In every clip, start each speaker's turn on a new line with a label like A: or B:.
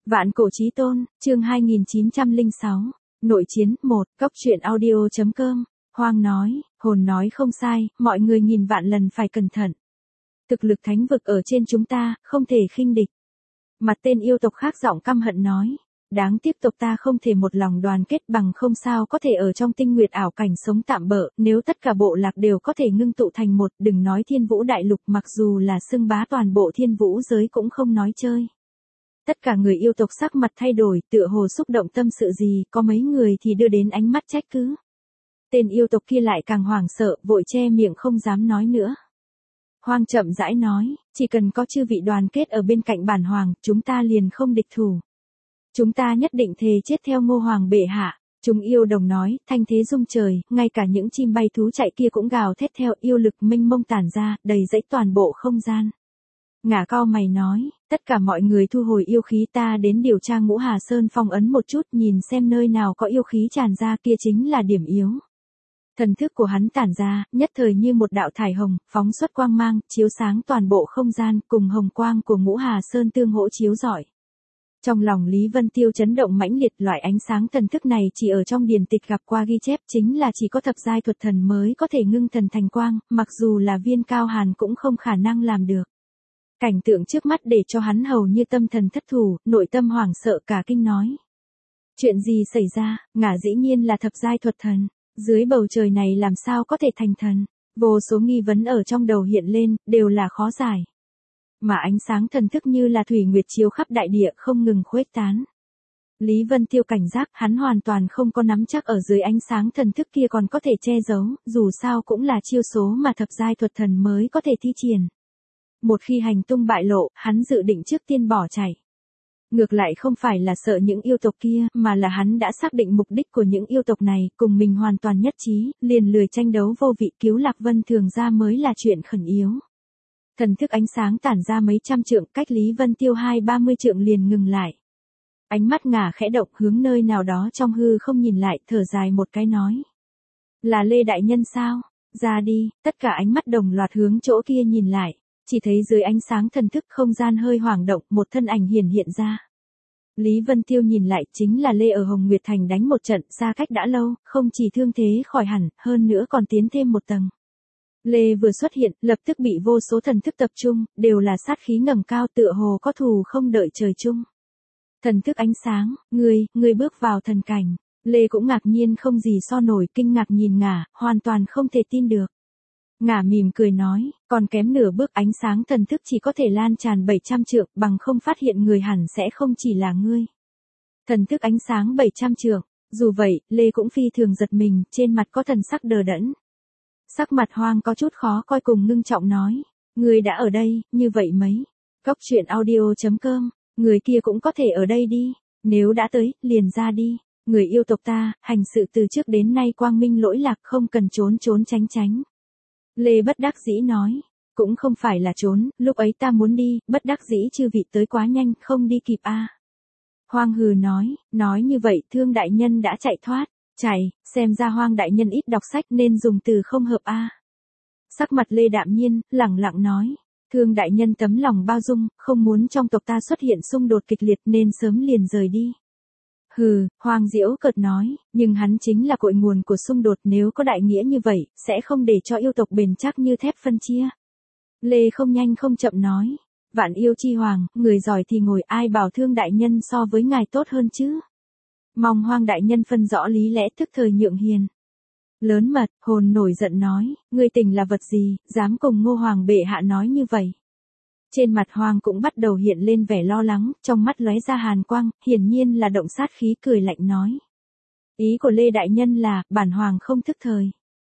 A: Vạn cổ chí tôn, chương 2906, nội chiến 1, cốc truyện audio.com, Hoang nói, hồn nói không sai, mọi người nghìn vạn lần phải cẩn thận. Thực lực thánh vực ở trên chúng ta, không thể khinh địch. Mặt tên yêu tộc khác giọng căm hận nói, đáng tiếc tộc ta không thể một lòng đoàn kết bằng không sao có thể ở trong tinh nguyệt ảo cảnh sống tạm bợ, nếu tất cả bộ lạc đều có thể ngưng tụ thành một, đừng nói thiên vũ đại lục mặc dù là xưng bá toàn bộ thiên vũ giới cũng không nói chơi. Tất cả người yêu tộc sắc mặt thay đổi, tựa hồ xúc động tâm sự gì, có mấy người thì đưa đến ánh mắt trách cứ. Tên yêu tộc kia lại càng hoảng sợ, vội che miệng không dám nói nữa. Hoang chậm rãi nói, chỉ cần có chư vị đoàn kết ở bên cạnh bản hoàng, chúng ta liền không địch thủ. Chúng ta nhất định thề chết theo Ngô Hoàng bệ hạ. Chúng yêu đồng nói, thanh thế rung trời, ngay cả những chim bay thú chạy kia cũng gào thét theo, yêu lực mênh mông tản ra, đầy dẫy toàn bộ không gian. Ngả cau mày nói, tất cả mọi người thu hồi yêu khí, ta đến điều tra Ngũ Hà Sơn phong ấn một chút, nhìn xem nơi nào có yêu khí tràn ra, kia chính là điểm yếu. Thần thức của hắn tản ra, nhất thời như một đạo thải hồng, phóng xuất quang mang, chiếu sáng toàn bộ không gian, cùng hồng quang của Ngũ Hà Sơn tương hỗ chiếu rọi. Trong lòng Lý Vân Tiêu chấn động mãnh liệt, loại ánh sáng thần thức này chỉ ở trong điển tịch gặp qua ghi chép, chính là chỉ có thập giai thuật thần mới có thể ngưng thần thành quang, mặc dù là Viên Cao Hàn cũng không khả năng làm được. Cảnh tượng trước mắt để cho hắn hầu như tâm thần thất thủ, nội tâm hoảng sợ cả kinh nói. Chuyện gì xảy ra, ngả dĩ nhiên là thập giai thuật thần, dưới bầu trời này làm sao có thể thành thần, vô số nghi vấn ở trong đầu hiện lên, đều là khó giải. Mà ánh sáng thần thức như là thủy nguyệt chiếu khắp đại địa không ngừng khuếch tán. Lý Vân Tiêu cảnh giác, hắn hoàn toàn không có nắm chắc ở dưới ánh sáng thần thức kia còn có thể che giấu, dù sao cũng là chiêu số mà thập giai thuật thần mới có thể thi triển. Một khi hành tung bại lộ, hắn dự định trước tiên bỏ chạy. Ngược lại không phải là sợ những yêu tộc kia, mà là hắn đã xác định mục đích của những yêu tộc này, cùng mình hoàn toàn nhất trí, liền lười tranh đấu vô vị, cứu Lạc Vân Thường ra mới là chuyện khẩn yếu. Thần thức ánh sáng tản ra mấy trăm trượng, cách Lý Vân Tiêu 20-30 trượng liền ngừng lại. Ánh mắt ngả khẽ động, hướng nơi nào đó trong hư không nhìn lại, thở dài một cái nói. Là Lê Đại Nhân sao? Ra đi, tất cả ánh mắt đồng loạt hướng chỗ kia nhìn lại. Chỉ thấy dưới ánh sáng thần thức không gian hơi hoảng động, một thân ảnh hiện ra. Lý Vân Tiêu nhìn lại, chính là Lê ở Hồng Nguyệt Thành đánh một trận, xa cách đã lâu, không chỉ thương thế khỏi hẳn, hơn nữa còn tiến thêm một tầng. Lê vừa xuất hiện, lập tức bị vô số thần thức tập trung, đều là sát khí ngẩng cao, tựa hồ có thù không đợi trời chung. Thần thức ánh sáng, ngươi bước vào thần cảnh. Lê cũng ngạc nhiên không gì so nổi, kinh ngạc nhìn ngả, hoàn toàn không thể tin được. Ngả mỉm cười nói, còn kém nửa bước, ánh sáng thần thức chỉ có thể lan tràn 700 trượng, bằng không phát hiện người hẳn sẽ không chỉ là ngươi. Thần thức ánh sáng 700 trượng, dù vậy, Lê cũng phi thường giật mình, trên mặt có thần sắc đờ đẫn. Sắc mặt Hoang có chút khó coi cùng ngưng trọng nói, ngươi đã ở đây, như vậy mấy. Cốc truyện audio.com, người kia cũng có thể ở đây đi, nếu đã tới, liền ra đi. Người yêu tộc ta, hành sự từ trước đến nay quang minh lỗi lạc, không cần trốn tránh. Lê bất đắc dĩ nói, cũng không phải là trốn, lúc ấy ta muốn đi, bất đắc dĩ chư vị tới quá nhanh, không đi kịp a. Hoang hừ nói như vậy Thương đại nhân đã chạy thoát, chạy, xem ra Hoang đại nhân ít đọc sách nên dùng từ không hợp a. Sắc mặt Lê đạm nhiên, lẳng lặng nói, Thương đại nhân tấm lòng bao dung, không muốn trong tộc ta xuất hiện xung đột kịch liệt nên sớm liền rời đi. Hừ, Hoang diễu cợt nói, nhưng hắn chính là cội nguồn của xung đột, nếu có đại nghĩa như vậy, sẽ không để cho yêu tộc bền chắc như thép phân chia. Lê không nhanh không chậm nói, vạn yêu chi hoàng, người giỏi thì ngồi, ai bảo Thương đại nhân so với ngài tốt hơn chứ. Mong Hoang đại nhân phân rõ lý lẽ, tức thời nhượng hiền. Lớn mật, hồn nổi giận nói, ngươi tình là vật gì, dám cùng Ngô Hoàng bệ hạ nói như vậy. Trên mặt Hoang cũng bắt đầu hiện lên vẻ lo lắng, trong mắt lóe ra hàn quang, hiển nhiên là động sát khí, cười lạnh nói. Ý của Lê đại nhân là, bản hoàng không thức thời.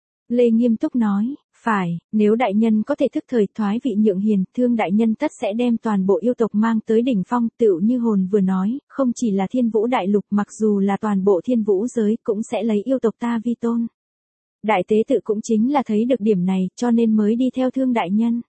A: Lê nghiêm túc nói, phải, nếu đại nhân có thể thức thời thoái vị nhượng hiền, Thương đại nhân tất sẽ đem toàn bộ yêu tộc mang tới đỉnh phong, tựu như hồn vừa nói, không chỉ là thiên vũ đại lục, mặc dù là toàn bộ thiên vũ giới cũng sẽ lấy yêu tộc ta vi tôn. Đại tế tự cũng chính là thấy được điểm này, cho nên mới đi theo Thương đại nhân.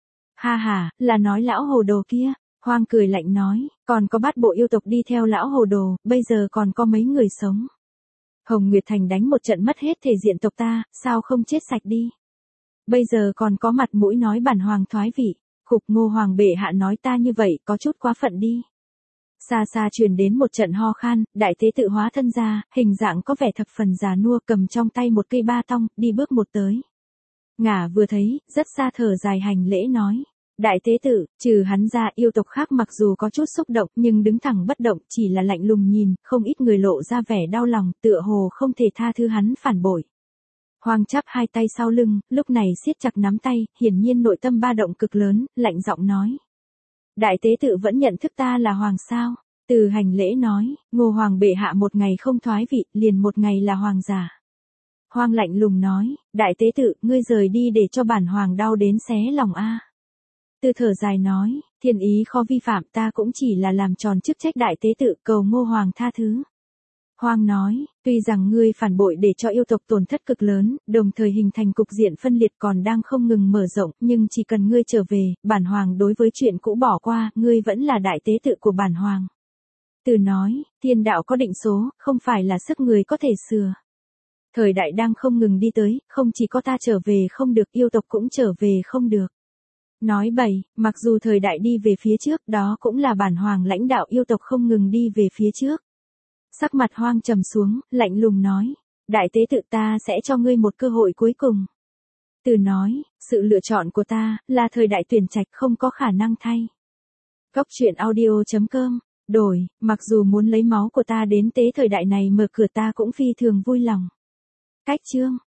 A: Ha, là nói lão hồ đồ kia. Hoang cười lạnh nói, còn có bát bộ yêu tộc đi theo lão hồ đồ, bây giờ còn có mấy người sống. Hồng Nguyệt Thành đánh một trận mất hết thể diện tộc ta, sao không chết sạch đi. Bây giờ còn có mặt mũi nói bản hoàng thoái vị, khục Ngô Hoàng bệ hạ nói ta như vậy có chút quá phận đi. Xa xa truyền đến một trận ho khan, đại tế tự hóa thân ra, hình dạng có vẻ thập phần già nua, cầm trong tay một cây ba tong, đi bước một tới. Ngả vừa thấy, rất xa thở dài hành lễ nói. Đại tế tự, trừ hắn ra yêu tộc khác mặc dù có chút xúc động nhưng đứng thẳng bất động, chỉ là lạnh lùng nhìn, không ít người lộ ra vẻ đau lòng, tựa hồ không thể tha thứ hắn phản bội. Hoàng chắp hai tay sau lưng, lúc này siết chặt nắm tay, hiển nhiên nội tâm ba động cực lớn, lạnh giọng nói. Đại tế tự vẫn nhận thức ta là hoàng sao? Từ hành lễ nói, Ngô hoàng bệ hạ một ngày không thoái vị, liền một ngày là hoàng giả. Hoàng lạnh lùng nói, đại tế tự, ngươi rời đi để cho bản hoàng đau đến xé lòng a. Từ thở dài nói, thiên ý khó vi phạm, ta cũng chỉ là làm tròn chức trách đại tế tự, cầu Ngô hoàng tha thứ. Hoàng nói, tuy rằng ngươi phản bội để cho yêu tộc tổn thất cực lớn, đồng thời hình thành cục diện phân liệt còn đang không ngừng mở rộng, nhưng chỉ cần ngươi trở về, bản hoàng đối với chuyện cũ bỏ qua, ngươi vẫn là đại tế tự của bản hoàng. Từ nói, thiên đạo có định số, không phải là sức người có thể sửa. Thời đại đang không ngừng đi tới, không chỉ có ta trở về không được, yêu tộc cũng trở về không được. Nói bậy, mặc dù thời đại đi về phía trước, đó cũng là bản hoàng lãnh đạo yêu tộc không ngừng đi về phía trước. Sắc mặt Hoang trầm xuống, lạnh lùng nói, đại tế tự, ta sẽ cho ngươi một cơ hội cuối cùng. Từ nói, sự lựa chọn của ta, là thời đại tuyển trạch, không có khả năng thay. Góc truyện audio.com, đổi, mặc dù muốn lấy máu của ta đến tế thời đại này mở cửa, ta cũng phi thường vui lòng. Cách chương.